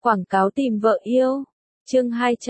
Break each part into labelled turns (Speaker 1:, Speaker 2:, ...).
Speaker 1: Quảng cáo tìm vợ yêu. Chương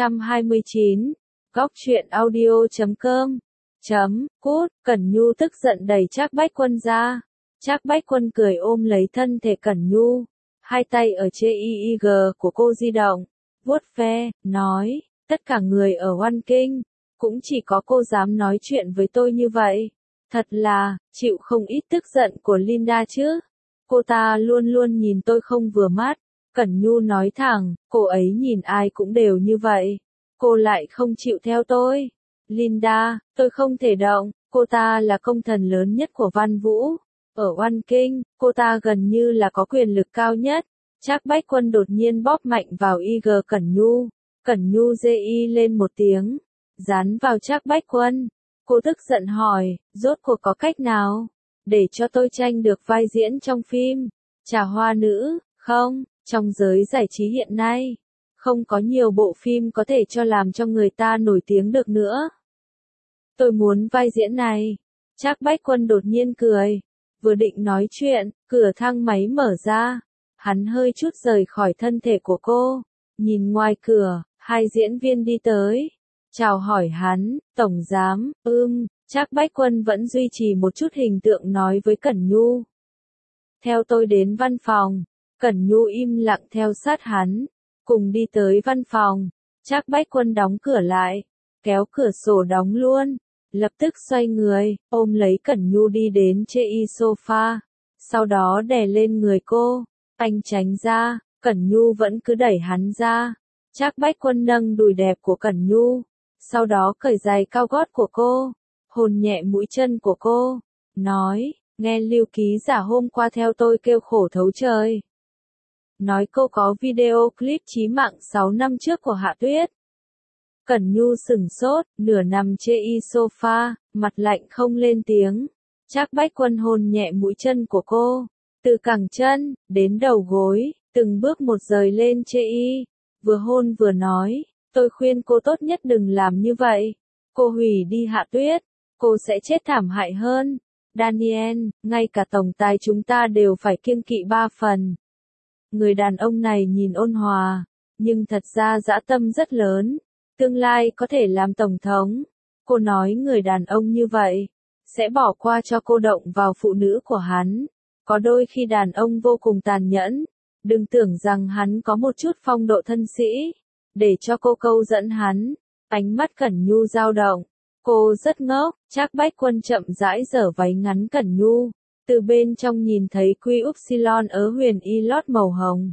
Speaker 1: 229. Góc truyện audio.com. Cút, Cẩn Nhu tức giận đẩy Trác Bách Quân ra. Trác Bách Quân cười ôm lấy thân thể Cẩn Nhu, hai tay ở trên IIG của cô di động, vuốt ve, nói, tất cả người ở Oan Kinh, cũng chỉ có cô dám nói chuyện với tôi như vậy. Thật là, chịu không ít tức giận của Linda chứ. Cô ta luôn luôn nhìn tôi không vừa mắt. Cẩn Nhu nói thẳng, cô ấy nhìn ai cũng đều như vậy. Cô lại không chịu theo tôi. Linda, tôi không thể động, cô ta là công thần lớn nhất của Văn Vũ. Ở Oan Kinh, cô ta gần như là có quyền lực cao nhất. Trác Bách Quân đột nhiên bóp mạnh vào IG Cẩn Nhu. Cẩn Nhu dê y lên một tiếng, dán vào Trác Bách Quân. Cô tức giận hỏi, rốt cuộc có cách nào để cho tôi tranh được vai diễn trong phim Trà Hoa Nữ, không? Trong giới giải trí hiện nay, không có nhiều bộ phim có thể làm cho người ta nổi tiếng được nữa. Tôi muốn vai diễn này. Trác Bách Quân đột nhiên cười. Vừa định nói chuyện, cửa thang máy mở ra. Hắn hơi chút rời khỏi thân thể của cô. Nhìn ngoài cửa, hai diễn viên đi tới. Chào hỏi hắn, tổng giám, Trác Bách Quân vẫn duy trì một chút hình tượng nói với Cẩn Nhu. Theo tôi đến văn phòng. Cẩn Nhu im lặng theo sát hắn, cùng đi tới văn phòng. Trác Bách Quân đóng cửa lại, kéo cửa sổ đóng luôn, lập tức xoay người, ôm lấy Cẩn Nhu đi đến trên sofa, sau đó đè lên người cô. Anh tránh ra, Cẩn Nhu vẫn cứ đẩy hắn ra. Trác Bách Quân nâng đùi đẹp của Cẩn Nhu, sau đó cởi giày cao gót của cô, hôn nhẹ mũi chân của cô, nói, nghe Lưu ký giả hôm qua theo tôi kêu khổ thấu trời. Nói cô có video clip chí mạng 6 năm trước của Hạ Tuyết. Cẩn Nhu sửng sốt, nửa nằm trên sofa, mặt lạnh không lên tiếng. Trác Bách Quân hôn nhẹ mũi chân của cô, từ cẳng chân đến đầu gối, từng bước một rời lên trên vừa hôn vừa nói, tôi khuyên cô tốt nhất đừng làm như vậy. Cô hủy đi Hạ Tuyết, cô sẽ chết thảm hại hơn. Daniel, ngay cả tổng tài chúng ta đều phải kiêng kỵ 3 phần. Người đàn ông này nhìn ôn hòa, nhưng thật ra dã tâm rất lớn, tương lai có thể làm tổng thống. Cô nói người đàn ông như vậy, sẽ bỏ qua cho cô động vào phụ nữ của hắn. Có đôi khi đàn ông vô cùng tàn nhẫn, đừng tưởng rằng hắn có một chút phong độ thân sĩ, để cho cô câu dẫn hắn. Ánh mắt Cẩn Nhu dao động, cô rất ngốc. Trác Bách Quân chậm rãi giở váy ngắn Cẩn Nhu. Từ bên trong nhìn thấy quy upsilon ớ huyền y lót màu hồng.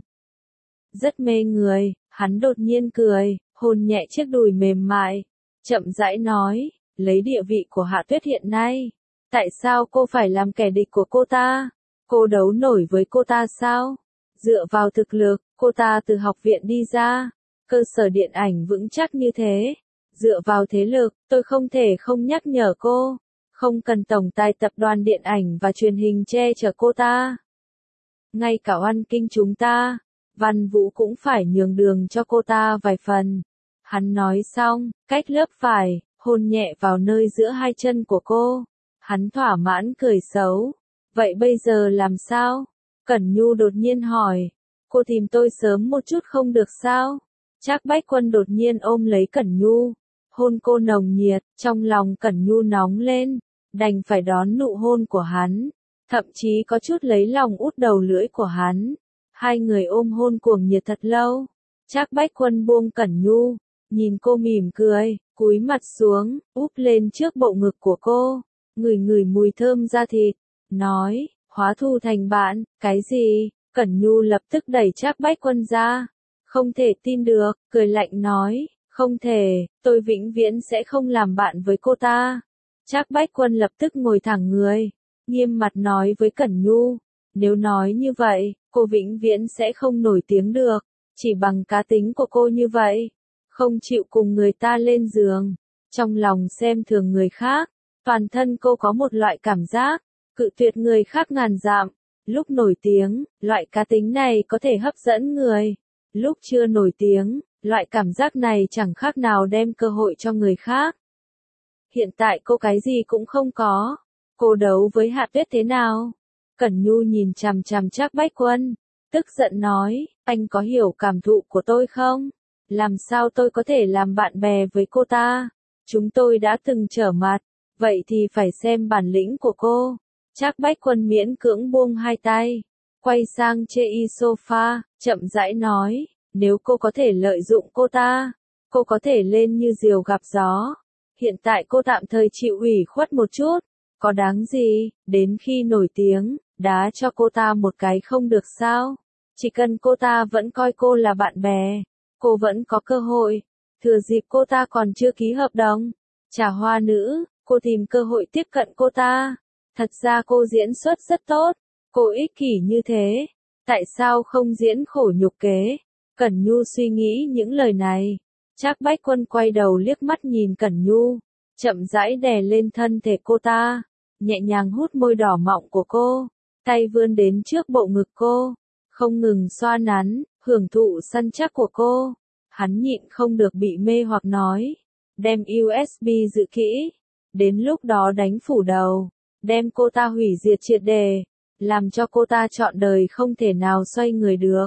Speaker 1: Rất mê người, hắn đột nhiên cười, hôn nhẹ chiếc đùi mềm mại. Chậm rãi nói, lấy địa vị của Hạ Tuyết hiện nay. Tại sao cô phải làm kẻ địch của cô ta? Cô đấu nổi với cô ta sao? Dựa vào thực lực, cô ta từ học viện đi ra. Cơ sở điện ảnh vững chắc như thế. Dựa vào thế lực, tôi không thể không nhắc nhở cô. Không cần tổng tài tập đoàn điện ảnh và truyền hình che chở cô ta. Ngay cả Oan Kinh chúng ta, Văn Vũ cũng phải nhường đường cho cô ta vài phần. Hắn nói xong, cách lớp phải, hôn nhẹ vào nơi giữa hai chân của cô. Hắn thỏa mãn cười xấu. Vậy bây giờ làm sao? Cẩn Nhu đột nhiên hỏi. Cô tìm tôi sớm một chút không được sao? Trác Bách Quân đột nhiên ôm lấy Cẩn Nhu. Hôn cô nồng nhiệt, trong lòng Cẩn Nhu nóng lên. Đành phải đón nụ hôn của hắn, thậm chí có chút lấy lòng út đầu lưỡi của hắn. Hai người ôm hôn cuồng nhiệt thật lâu. Trác Bách Quân buông Cẩn Nhu, nhìn cô mỉm cười, cúi mặt xuống, úp lên trước bộ ngực của cô, ngửi ngửi mùi thơm da thịt, nói, hóa thù thành bạn, cái gì? Cẩn Nhu lập tức đẩy Trác Bách Quân ra, không thể tin được, cười lạnh nói, không thể, tôi vĩnh viễn sẽ không làm bạn với cô ta. Trác Bách Quân lập tức ngồi thẳng người, nghiêm mặt nói với Cẩn Nhu, nếu nói như vậy, cô vĩnh viễn sẽ không nổi tiếng được, chỉ bằng cá tính của cô như vậy, không chịu cùng người ta lên giường, trong lòng xem thường người khác, toàn thân cô có một loại cảm giác, cự tuyệt người khác ngàn dặm, lúc nổi tiếng, loại cá tính này có thể hấp dẫn người, lúc chưa nổi tiếng, loại cảm giác này chẳng khác nào đem cơ hội cho người khác. Hiện tại cô cái gì cũng không có. Cô đấu với Hạ Tuyết thế nào? Cẩn Nhu nhìn chằm chằm Trác Bách Quân. tức giận nói, anh có hiểu cảm thụ của tôi không? Làm sao tôi có thể làm bạn bè với cô ta? Chúng tôi đã từng trở mặt, vậy thì phải xem bản lĩnh của cô. Trác Bách Quân miễn cưỡng buông hai tay, quay sang chê y sofa, chậm rãi nói, nếu cô có thể lợi dụng cô ta, cô có thể lên như diều gặp gió. Hiện tại cô tạm thời chịu ủy khuất một chút, có đáng gì, đến khi nổi tiếng, đá cho cô ta một cái không được sao? Chỉ cần cô ta vẫn coi cô là bạn bè, cô vẫn có cơ hội. Thừa dịp cô ta còn chưa ký hợp đồng, Trà Hoa nữ, cô tìm cơ hội tiếp cận cô ta. Thật ra cô diễn xuất rất tốt, cô ích kỷ như thế, tại sao không diễn khổ nhục kế? Cẩn Nhu suy nghĩ những lời này. Trác Bách Quân quay đầu liếc mắt nhìn Cẩn Nhu, chậm rãi đè lên thân thể cô ta, nhẹ nhàng hút môi đỏ mọng của cô, tay vươn đến trước bộ ngực cô, không ngừng xoa nắn, hưởng thụ săn chắc của cô. Hắn nhịn không được bị mê hoặc nói, đem USB giữ kỹ, đến lúc đó đánh phủ đầu, đem cô ta hủy diệt triệt đề, làm cho cô ta trọn đời không thể nào xoay người được.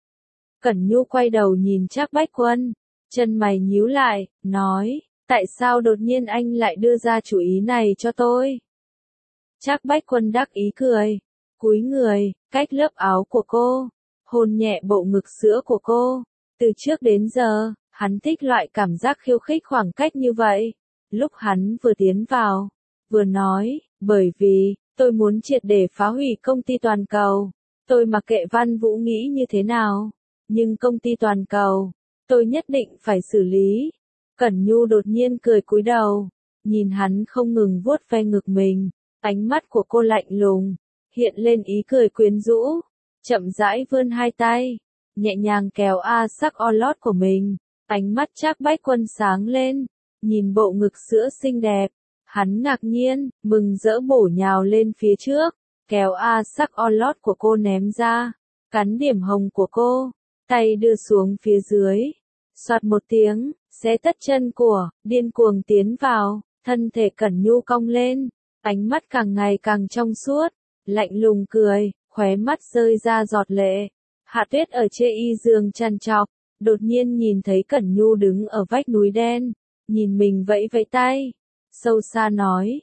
Speaker 1: Cẩn Nhu quay đầu nhìn Trác Bách Quân, chân mày nhíu lại, nói, tại sao đột nhiên anh lại đưa ra chủ ý này cho tôi? Trác Bách Quân đắc ý cười, cúi người, cách lớp áo của cô, hôn nhẹ bộ ngực sữa của cô. Từ trước đến giờ, hắn thích loại cảm giác khiêu khích khoảng cách như vậy. Lúc hắn vừa tiến vào, vừa nói, bởi vì, tôi muốn triệt để phá hủy công ty toàn cầu. Tôi mặc kệ Văn Vũ nghĩ như thế nào, nhưng công ty toàn cầu, tôi nhất định phải xử lý. Cẩn Nhu đột nhiên cười cúi đầu, nhìn hắn không ngừng vuốt ve ngực mình, ánh mắt của cô lạnh lùng, hiện lên ý cười quyến rũ, chậm rãi vươn hai tay, nhẹ nhàng kéo sắc o lót của mình. Ánh mắt Trác Bách Quân sáng lên, nhìn bộ ngực sữa xinh đẹp, hắn ngạc nhiên, mừng rỡ bổ nhào lên phía trước, kéo sắc o lót của cô ném ra, cắn điểm hồng của cô, tay đưa xuống phía dưới, soạt một tiếng, xé tất chân của, điên cuồng tiến vào, thân thể Cẩn Nhu cong lên, ánh mắt càng ngày càng trong suốt, lạnh lùng cười, khóe mắt rơi ra giọt lệ. Hạ Tuyết ở chê y giường chăn chọc, đột nhiên nhìn thấy Cẩn Nhu đứng ở vách núi đen, nhìn mình vẫy vẫy tay, sâu xa nói,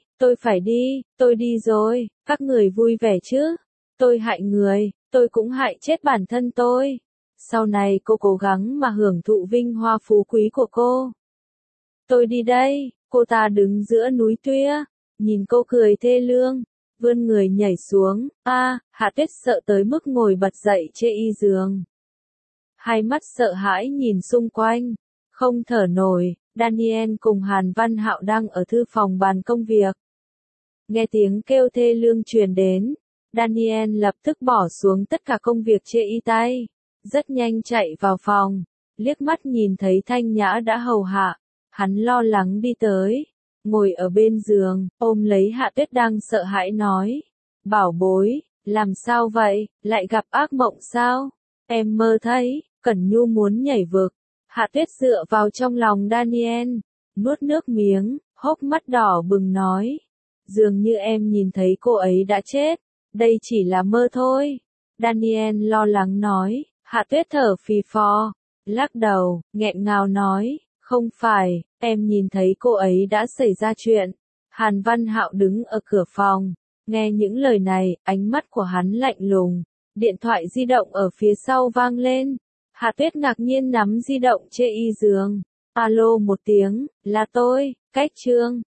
Speaker 1: tôi đi rồi, các người vui vẻ chứ, tôi hại người, tôi cũng hại chết bản thân tôi. Sau này cô cố gắng mà hưởng thụ vinh hoa phú quý của cô. Tôi đi đây, cô ta đứng giữa núi Tuya, nhìn cô cười thê lương, vươn người nhảy xuống, Hạ Tuyết sợ tới mức ngồi bật dậy chê y giường. Hai mắt sợ hãi nhìn xung quanh, không thở nổi. Daniel cùng Hàn Văn Hạo đang ở thư phòng bàn công việc. Nghe tiếng kêu thê lương truyền đến, Daniel lập tức bỏ xuống tất cả công việc chê y tay, rất nhanh chạy vào phòng, liếc mắt nhìn thấy Thanh Nhã đã hầu hạ, hắn lo lắng đi tới, ngồi ở bên giường, ôm lấy Hạ Tuyết đang sợ hãi nói, bảo bối, làm sao vậy, lại gặp ác mộng sao? Em mơ thấy, Cẩn Nhu muốn nhảy vực. Hạ Tuyết dựa vào trong lòng Daniel, nuốt nước miếng, hốc mắt đỏ bừng nói, dường như em nhìn thấy cô ấy đã chết, đây chỉ là mơ thôi. Daniel lo lắng nói, Hạ Tuyết thở phì phò, lắc đầu, nghẹn ngào nói, không phải, em nhìn thấy cô ấy đã xảy ra chuyện. Hàn Văn Hạo đứng ở cửa phòng, nghe những lời này, ánh mắt của hắn lạnh lùng, điện thoại di động ở phía sau vang lên. Hạ Tuyết ngạc nhiên nắm di động chê y giường. Alo một tiếng, là tôi, Cách Trương.